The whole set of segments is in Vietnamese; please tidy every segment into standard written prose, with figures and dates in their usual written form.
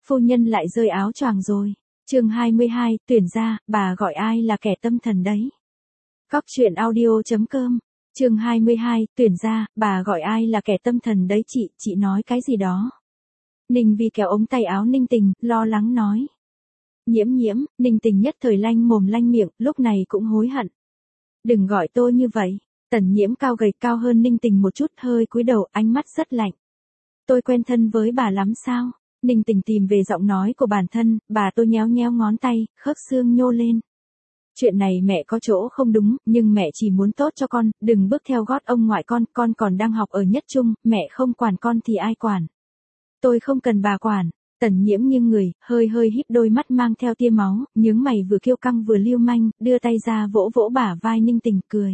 phu nhân lại rơi áo choàng rồi. Chương 22, tuyển ra, bà gọi ai là kẻ tâm thần đấy. Góc truyện audio.com. Chương 22, tuyển ra, bà gọi ai là kẻ tâm thần đấy chị nói cái gì đó. Ninh Vi kéo ống tay áo Ninh Tình, lo lắng nói. Nhiễm, Ninh Tình nhất thời lanh mồm lanh miệng, lúc này cũng hối hận. Đừng gọi tôi như vậy. Tần Nhiễm cao gầy cao hơn Ninh Tình một chút, hơi cúi đầu, ánh mắt rất lạnh. Tôi quen thân với bà lắm sao? Ninh Tình tìm về giọng nói của bản thân, bà tôi nhéo ngón tay, khớp xương nhô lên. Chuyện này mẹ có chỗ không đúng, nhưng mẹ chỉ muốn tốt cho con, đừng bước theo gót ông ngoại con còn đang học ở nhất trung, mẹ không quản con thì ai quản. Tôi không cần bà quản. Tần Nhiễm nghiêng người, hơi híp đôi mắt mang theo tia máu, nhướng mày vừa kiêu căng vừa lưu manh, đưa tay ra vỗ bả vai Ninh Tình, cười.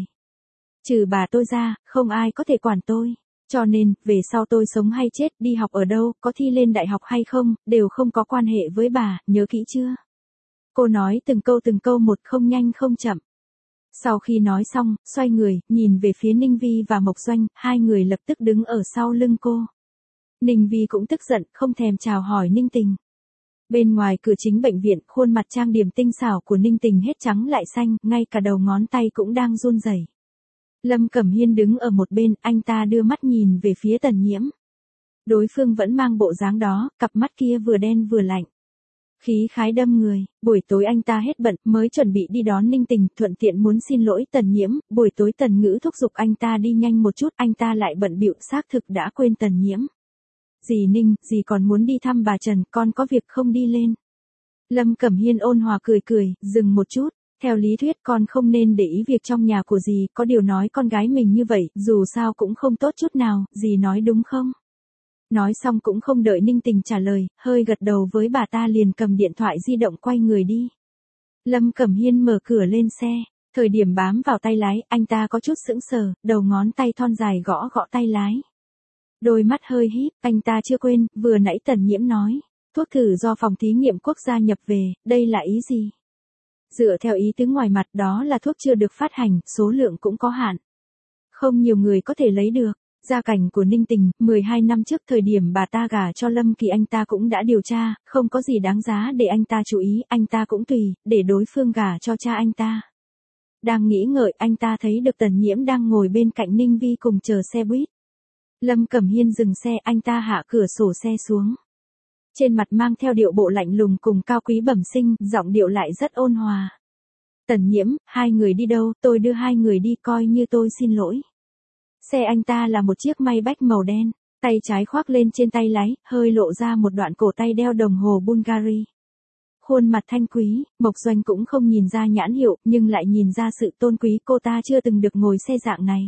Trừ bà tôi ra, không ai có thể quản tôi. Cho nên, về sau tôi sống hay chết, đi học ở đâu, có thi lên đại học hay không, đều không có quan hệ với bà, nhớ kỹ chưa? Cô nói từng câu một, không nhanh không chậm. Sau khi nói xong, xoay người, nhìn về phía Ninh Vi và Mộc Doanh, hai người lập tức đứng ở sau lưng cô. Ninh Vi cũng tức giận, không thèm chào hỏi Ninh Tình. Bên ngoài cửa chính bệnh viện, khuôn mặt trang điểm tinh xảo của Ninh Tình hết trắng lại xanh, ngay cả đầu ngón tay cũng đang run rẩy. Lâm Cẩm Hiên đứng ở một bên, anh ta đưa mắt nhìn về phía Tần Nhiễm. Đối phương vẫn mang bộ dáng đó, cặp mắt kia vừa đen vừa lạnh. Khí khái đâm người, buổi tối anh ta hết bận, mới chuẩn bị đi đón Ninh Tình, thuận tiện muốn xin lỗi Tần Nhiễm, buổi tối Tần Ngữ thúc giục anh ta đi nhanh một chút, anh ta lại bận bịu xác thực đã quên Tần Nhiễm. Dì Ninh, dì còn muốn đi thăm bà Trần, con có việc không đi lên. Lâm Cẩm Hiên ôn hòa cười, dừng một chút. Theo lý thuyết con không nên để ý việc trong nhà của dì, có điều nói con gái mình như vậy, dù sao cũng không tốt chút nào, dì nói đúng không? Nói xong cũng không đợi Ninh Tình trả lời, hơi gật đầu với bà ta liền cầm điện thoại di động quay người đi. Lâm Cẩm Hiên mở cửa lên xe, thời điểm bám vào tay lái, anh ta có chút sững sờ, đầu ngón tay thon dài gõ tay lái. Đôi mắt hơi híp, anh ta chưa quên, vừa nãy Tần Nhiễm nói, thuốc thử do phòng thí nghiệm quốc gia nhập về, đây là ý gì? Dựa theo ý tứ ngoài mặt đó là thuốc chưa được phát hành, số lượng cũng có hạn. Không nhiều người có thể lấy được. Gia cảnh của Ninh Tình, 12 năm trước thời điểm bà ta gả cho Lâm Kỳ anh ta cũng đã điều tra, không có gì đáng giá để anh ta chú ý, anh ta cũng tùy, để đối phương gả cho cha anh ta. Đang nghĩ ngợi, anh ta thấy được Tần Nhiễm đang ngồi bên cạnh Ninh Vi cùng chờ xe buýt. Lâm Cẩm Hiên dừng xe, anh ta hạ cửa sổ xe xuống. Trên mặt mang theo điệu bộ lạnh lùng cùng cao quý bẩm sinh, giọng điệu lại rất ôn hòa. Tần Nhiễm, hai người đi đâu, tôi đưa hai người đi, coi như tôi xin lỗi. Xe anh ta là một chiếc Maybach màu đen, tay trái khoác lên trên tay lái, hơi lộ ra một đoạn cổ tay đeo đồng hồ Bulgari. Khuôn mặt thanh quý, Mộc Doanh cũng không nhìn ra nhãn hiệu, nhưng lại nhìn ra sự tôn quý, cô ta chưa từng được ngồi xe dạng này.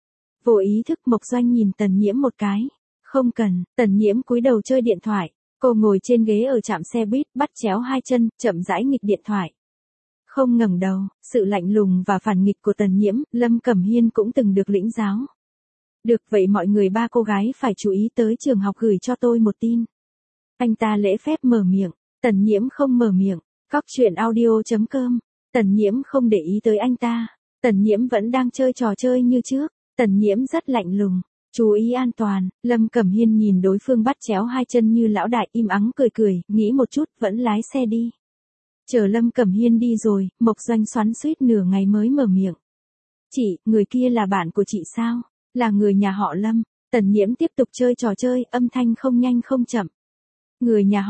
Vô ý thức Mộc Doanh nhìn Tần Nhiễm một cái. Không cần, Tần Nhiễm cúi đầu chơi điện thoại. Cô ngồi trên ghế ở trạm xe buýt, bắt chéo hai chân, chậm rãi nghịch điện thoại. Không ngẩng đầu, sự lạnh lùng và phản nghịch của Tần Nhiễm, Lâm Cẩm Hiên cũng từng được lĩnh giáo. Được vậy mọi người ba cô gái phải chú ý tới trường học gửi cho tôi một tin. Anh ta lễ phép mở miệng, Tần Nhiễm không mở miệng. Góc truyện audio.com. Tần Nhiễm không để ý tới anh ta. Tần Nhiễm vẫn đang chơi trò chơi như trước. Tần Nhiễm rất lạnh lùng. Chú ý an toàn, Lâm Cẩm Hiên nhìn đối phương bắt chéo hai chân như lão đại, im ắng cười, nghĩ một chút, vẫn lái xe đi. Chờ Lâm Cẩm Hiên đi rồi, Mộc Doanh xoắn xuýt nửa ngày mới mở miệng. Chị, người kia là bạn của chị sao? Là người nhà họ Lâm. Tần Nhiễm tiếp tục chơi trò chơi, âm thanh không nhanh không chậm. Người nhà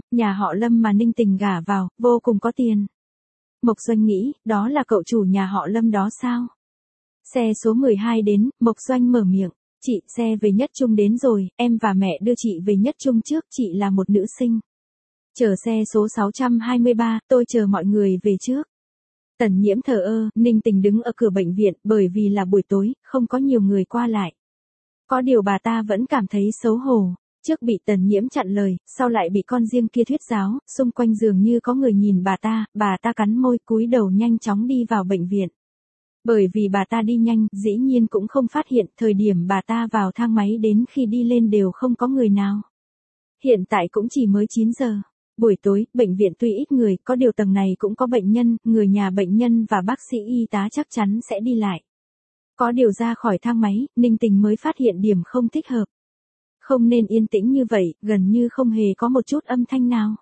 họ Lâm mà Ninh Tình gả vào, vô cùng có tiền. Mộc Doanh nghĩ, đó là cậu chủ nhà họ Lâm đó sao? Xe số 12 đến, Mộc Doanh mở miệng. Chị, xe về Nhất Trung đến rồi, em và mẹ đưa chị về Nhất Trung trước, chị là một nữ sinh. Chờ xe số 623, tôi chờ mọi người về trước. Tần Nhiễm thờ ơ, Ninh Tình đứng ở cửa bệnh viện, bởi vì là buổi tối, không có nhiều người qua lại. Có điều bà ta vẫn cảm thấy xấu hổ, trước bị Tần Nhiễm chặn lời, sau lại bị con riêng kia thuyết giáo, xung quanh dường như có người nhìn bà ta cắn môi cúi đầu nhanh chóng đi vào bệnh viện. Bởi vì bà ta đi nhanh, dĩ nhiên cũng không phát hiện, thời điểm bà ta vào thang máy đến khi đi lên đều không có người nào. Hiện tại cũng chỉ mới 9 giờ. Buổi tối, bệnh viện tuy ít người, có điều tầng này cũng có bệnh nhân, người nhà bệnh nhân và bác sĩ y tá chắc chắn sẽ đi lại. Có điều ra khỏi thang máy, Ninh Tình mới phát hiện điểm không thích hợp. Không nên yên tĩnh như vậy, gần như không hề có một chút âm thanh nào.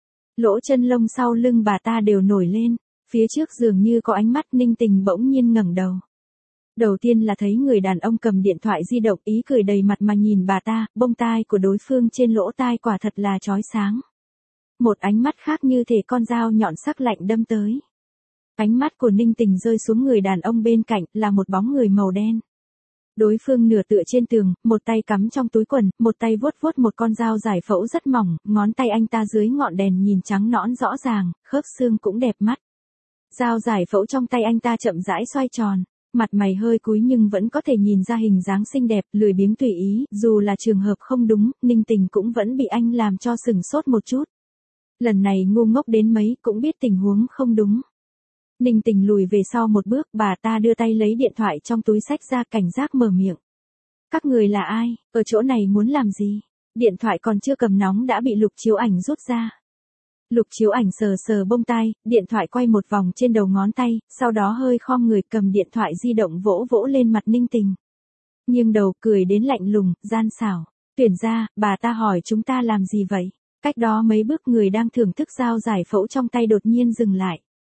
Lỗ chân lông sau lưng bà ta đều nổi lên, phía trước dường như có ánh mắt. Ninh Tình bỗng nhiên ngẩng đầu. Đầu tiên là thấy người đàn ông cầm điện thoại di động, ý cười đầy mặt mà nhìn bà ta, bông tai của đối phương trên lỗ tai quả thật là chói sáng. Một ánh mắt khác như thể con dao nhọn sắc lạnh đâm tới. Ánh mắt của Ninh Tình rơi xuống người đàn ông bên cạnh, là một bóng người màu đen. Đối phương nửa tựa trên tường, một tay cắm trong túi quần, một tay vuốt vuốt một con dao giải phẫu rất mỏng, ngón tay anh ta dưới ngọn đèn nhìn trắng nõn rõ ràng, khớp xương cũng đẹp mắt. Dao giải phẫu trong tay anh ta chậm rãi xoay tròn, mặt mày hơi cúi nhưng vẫn có thể nhìn ra hình dáng xinh đẹp, lười biếng tùy ý, dù là trường hợp không đúng, Ninh Tình cũng vẫn bị anh làm cho sừng sốt một chút. Lần này ngu ngốc đến mấy cũng biết tình huống không đúng. Ninh Tình lùi về sau một bước, bà ta đưa tay lấy điện thoại trong túi xách ra, cảnh giác mở miệng. Các người là ai, ở chỗ này muốn làm gì? Điện thoại còn chưa cầm nóng đã bị Lục Chiếu Ảnh rút ra. Lục Chiếu Ảnh sờ sờ bông tai, điện thoại quay một vòng trên đầu ngón tay, sau đó hơi khom người cầm điện thoại di động vỗ vỗ lên mặt Ninh Tình. Nhưng đầu cười đến lạnh lùng, gian xảo. Tuyển gia, bà ta hỏi chúng ta làm gì vậy? Cách đó mấy bước người đang thưởng thức dao giải phẫu trong tay đột nhiên dừng lại.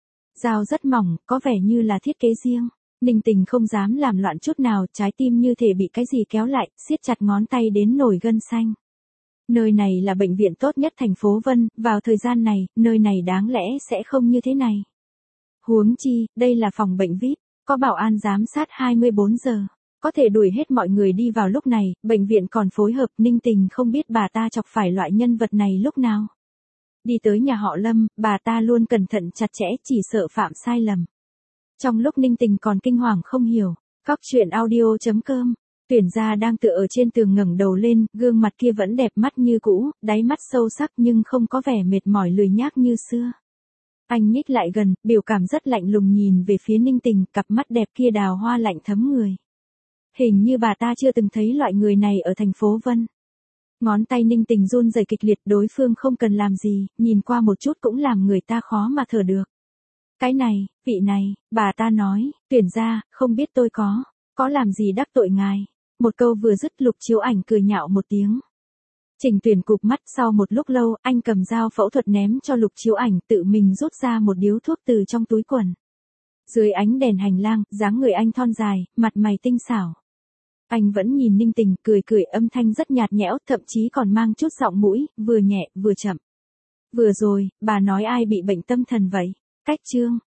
Dao rất mỏng, có vẻ như là thiết kế riêng. Ninh Tình không dám làm loạn chút nào, trái tim như thể bị cái gì kéo lại, siết chặt ngón tay đến nổi gân xanh. Nơi này là bệnh viện tốt nhất thành phố Vân, vào thời gian này, nơi này đáng lẽ sẽ không như thế này. Huống chi, đây là phòng bệnh VIP, có bảo an giám sát 24 giờ, có thể đuổi hết mọi người đi vào lúc này, bệnh viện còn phối hợp. Ninh Tình không biết bà ta chọc phải loại nhân vật này lúc nào. Đi tới nhà họ Lâm, bà ta luôn cẩn thận chặt chẽ, chỉ sợ phạm sai lầm. Trong lúc Ninh Tình còn kinh hoàng không hiểu, coctruyện.audio.com, Tuyển gia đang tựa ở trên tường ngẩng đầu lên, gương mặt kia vẫn đẹp mắt như cũ, đáy mắt sâu sắc nhưng không có vẻ mệt mỏi lười nhác như xưa. Anh nhích lại gần, biểu cảm rất lạnh lùng nhìn về phía Ninh Tình, cặp mắt đẹp kia đào hoa lạnh thấm người. Hình như bà ta chưa từng thấy loại người này ở thành phố Vân. Ngón tay Ninh Tình run rẩy kịch liệt, đối phương không cần làm gì, nhìn qua một chút cũng làm người ta khó mà thở được. Cái này, vị này, bà ta nói, Tuyển gia, không biết tôi có làm gì đắc tội ngài. Một câu vừa dứt, Lục Chiếu Ảnh cười nhạo một tiếng. Trình Tuyển cụp mắt, sau một lúc lâu, anh cầm dao phẫu thuật ném cho Lục Chiếu Ảnh, tự mình rút ra một điếu thuốc từ trong túi quần. Dưới ánh đèn hành lang, dáng người anh thon dài, mặt mày tinh xảo. Anh vẫn nhìn Ninh Tình, cười âm thanh rất nhạt nhẽo, thậm chí còn mang chút giọng mũi, vừa nhẹ, vừa chậm. Vừa rồi, bà nói ai bị bệnh tâm thần vậy? Cách chương.